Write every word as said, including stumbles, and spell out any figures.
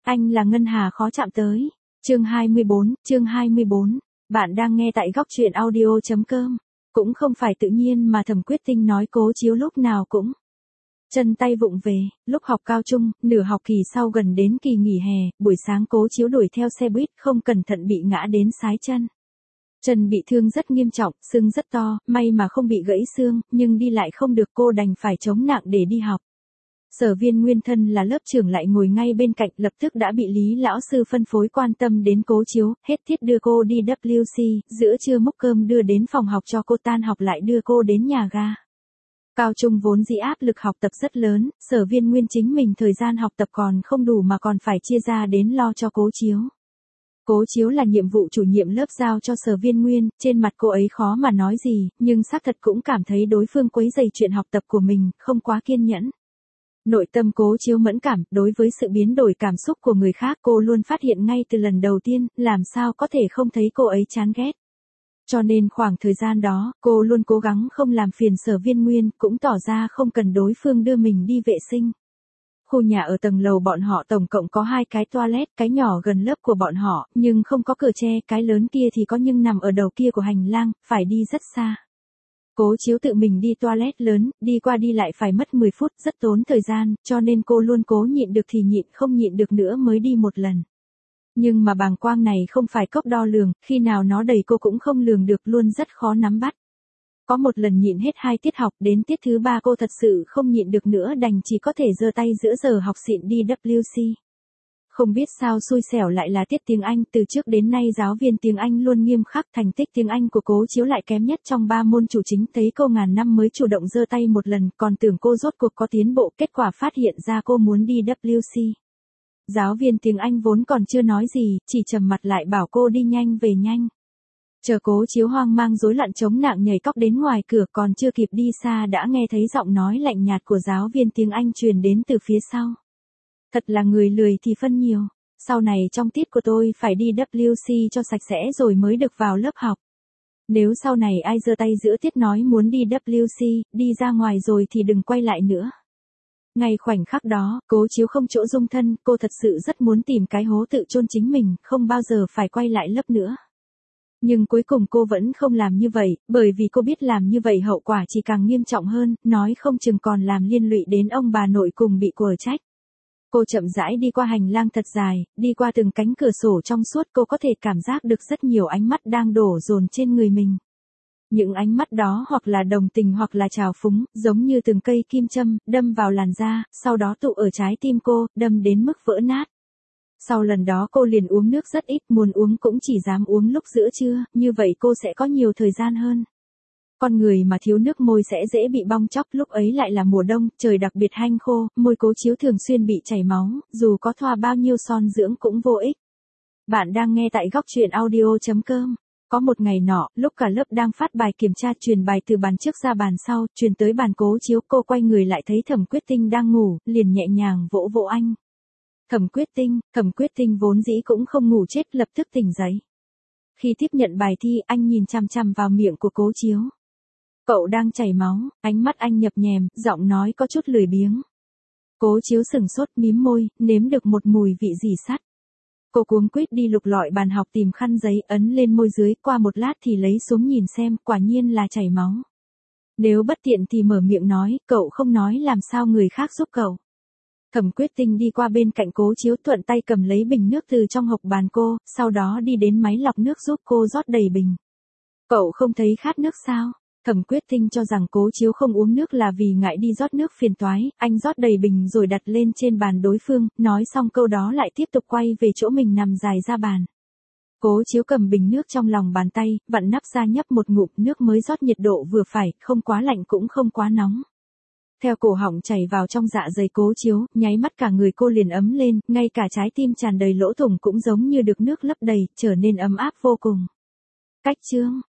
Anh là ngân hà khó chạm tới. Chương hai mươi bốn, chương hai mươi bốn. Bạn đang nghe tại góc truyện audio chấm com. Cũng không phải tự nhiên mà Thẩm Quyết Tinh nói Cố Chiếu lúc nào cũng chân tay vụng về. Lúc học cao trung, nửa học kỳ sau gần đến kỳ nghỉ hè, buổi sáng Cố Chiếu đuổi theo xe buýt không cẩn thận bị ngã đến sái chân. Chân bị thương rất nghiêm trọng, sưng rất to, may mà không bị gãy xương, nhưng đi lại không được, cô đành phải chống nặng để đi học. Sở Viên Nguyên thân là lớp trưởng lại ngồi ngay bên cạnh, lập tức đã bị Lý lão sư phân phối quan tâm đến Cố Chiếu, hết tiết đưa cô đi W C, giữa trưa múc cơm đưa đến phòng học cho cô, tan học lại đưa cô đến nhà ga. Cao trung vốn dĩ áp lực học tập rất lớn, Sở Viên Nguyên chính mình thời gian học tập còn không đủ mà còn phải chia ra đến lo cho Cố Chiếu. Cố Chiếu là nhiệm vụ chủ nhiệm lớp giao cho Sở Viên Nguyên, trên mặt cô ấy khó mà nói gì, nhưng xác thật cũng cảm thấy đối phương quấy rầy chuyện học tập của mình, không quá kiên nhẫn. Nội tâm Cố Chiếu mẫn cảm, đối với sự biến đổi cảm xúc của người khác cô luôn phát hiện ngay từ lần đầu tiên, làm sao có thể không thấy cô ấy chán ghét. Cho nên khoảng thời gian đó, cô luôn cố gắng không làm phiền Sở Viên Nguyên, cũng tỏ ra không cần đối phương đưa mình đi vệ sinh. Khu nhà ở tầng lầu bọn họ tổng cộng có hai cái toilet, cái nhỏ gần lớp của bọn họ, nhưng không có cửa tre, cái lớn kia thì có nhưng nằm ở đầu kia của hành lang, phải đi rất xa. Cố Chiếu tự mình đi toilet lớn, đi qua đi lại phải mất mười phút, rất tốn thời gian, cho nên cô luôn cố nhịn được thì nhịn, không nhịn được nữa mới đi một lần. Nhưng mà bàng quang này không phải cốc đo lường, khi nào nó đầy cô cũng không lường được, luôn rất khó nắm bắt. Có một lần nhịn hết hai tiết học, đến tiết thứ ba cô thật sự không nhịn được nữa, đành chỉ có thể giơ tay giữa giờ học xịn đi W C. Không biết sao xui xẻo lại là tiết tiếng Anh, từ trước đến nay giáo viên tiếng Anh luôn nghiêm khắc, thành tích tiếng Anh của Cố Chiếu lại kém nhất trong ba môn chủ chính, thấy cô ngàn năm mới chủ động giơ tay một lần, còn tưởng cô rốt cuộc có tiến bộ, kết quả phát hiện ra cô muốn đi W C. Giáo viên tiếng Anh vốn còn chưa nói gì, chỉ trầm mặt lại bảo cô đi nhanh về nhanh. Chờ Cố Chiếu hoang mang rối loạn chống nạng nhảy cóc đến ngoài cửa, còn chưa kịp đi xa đã nghe thấy giọng nói lạnh nhạt của giáo viên tiếng Anh truyền đến từ phía sau. Thật là người lười thì phân nhiều, sau này trong tiết của tôi phải đi W C cho sạch sẽ rồi mới được vào lớp học. Nếu sau này ai giơ tay giữa tiết nói muốn đi W C, đi ra ngoài rồi thì đừng quay lại nữa. Ngay khoảnh khắc đó, Cố Chiếu không chỗ dung thân, cô thật sự rất muốn tìm cái hố tự chôn chính mình, không bao giờ phải quay lại lớp nữa. Nhưng cuối cùng cô vẫn không làm như vậy, bởi vì cô biết làm như vậy hậu quả chỉ càng nghiêm trọng hơn, nói không chừng còn làm liên lụy đến ông bà nội cùng bị quở trách. Cô chậm rãi đi qua hành lang thật dài, đi qua từng cánh cửa sổ trong suốt, cô có thể cảm giác được rất nhiều ánh mắt đang đổ dồn trên người mình. Những ánh mắt đó hoặc là đồng tình hoặc là trào phúng, giống như từng cây kim châm, đâm vào làn da, sau đó tụ ở trái tim cô, đâm đến mức vỡ nát. Sau lần đó cô liền uống nước rất ít, muốn uống cũng chỉ dám uống lúc giữa trưa, như vậy cô sẽ có nhiều thời gian hơn. Con người mà thiếu nước môi sẽ dễ bị bong tróc, lúc ấy lại là mùa đông, trời đặc biệt hanh khô, môi Cố Chiếu thường xuyên bị chảy máu, dù có thoa bao nhiêu son dưỡng cũng vô ích. Bạn đang nghe tại góc truyện audio chấm com. Có một ngày nọ, lúc cả lớp đang phát bài kiểm tra, truyền bài từ bàn trước ra bàn sau, truyền tới bàn Cố Chiếu, cô quay người lại thấy Thẩm Quyết Tinh đang ngủ, liền nhẹ nhàng vỗ vỗ anh. Thẩm Quyết Tinh, Thẩm Quyết Tinh vốn dĩ cũng không ngủ chết, lập tức tỉnh dậy. Khi tiếp nhận bài thi, anh nhìn chằm chằm vào miệng của Cố Chiếu. Cậu đang chảy máu, ánh mắt anh nhập nhèm, giọng nói có chút lười biếng. Cố Chiếu sửng sốt, mím môi, nếm được một mùi vị gì sắt. Cô cuống quýt đi lục lọi bàn học tìm khăn giấy, ấn lên môi dưới, qua một lát thì lấy xuống nhìn xem, quả nhiên là chảy máu. Nếu bất tiện thì mở miệng nói, cậu không nói làm sao người khác giúp cậu. Thẩm Quyết Tinh đi qua bên cạnh Cố Chiếu, thuận tay cầm lấy bình nước từ trong hộc bàn cô, sau đó đi đến máy lọc nước giúp cô rót đầy bình. Cậu không thấy khát nước sao? Thẩm Quyết Tinh cho rằng Cố Chiếu không uống nước là vì ngại đi rót nước phiền toái, anh rót đầy bình rồi đặt lên trên bàn đối phương, nói xong câu đó lại tiếp tục quay về chỗ mình nằm dài ra bàn. Cố Chiếu cầm bình nước trong lòng bàn tay, vặn nắp ra nhấp một ngụm, nước mới rót nhiệt độ vừa phải, không quá lạnh cũng không quá nóng. Theo cổ họng chảy vào trong dạ dày Cố Chiếu, nháy mắt cả người cô liền ấm lên, ngay cả trái tim tràn đầy lỗ thủng cũng giống như được nước lấp đầy, trở nên ấm áp vô cùng. Cách chương,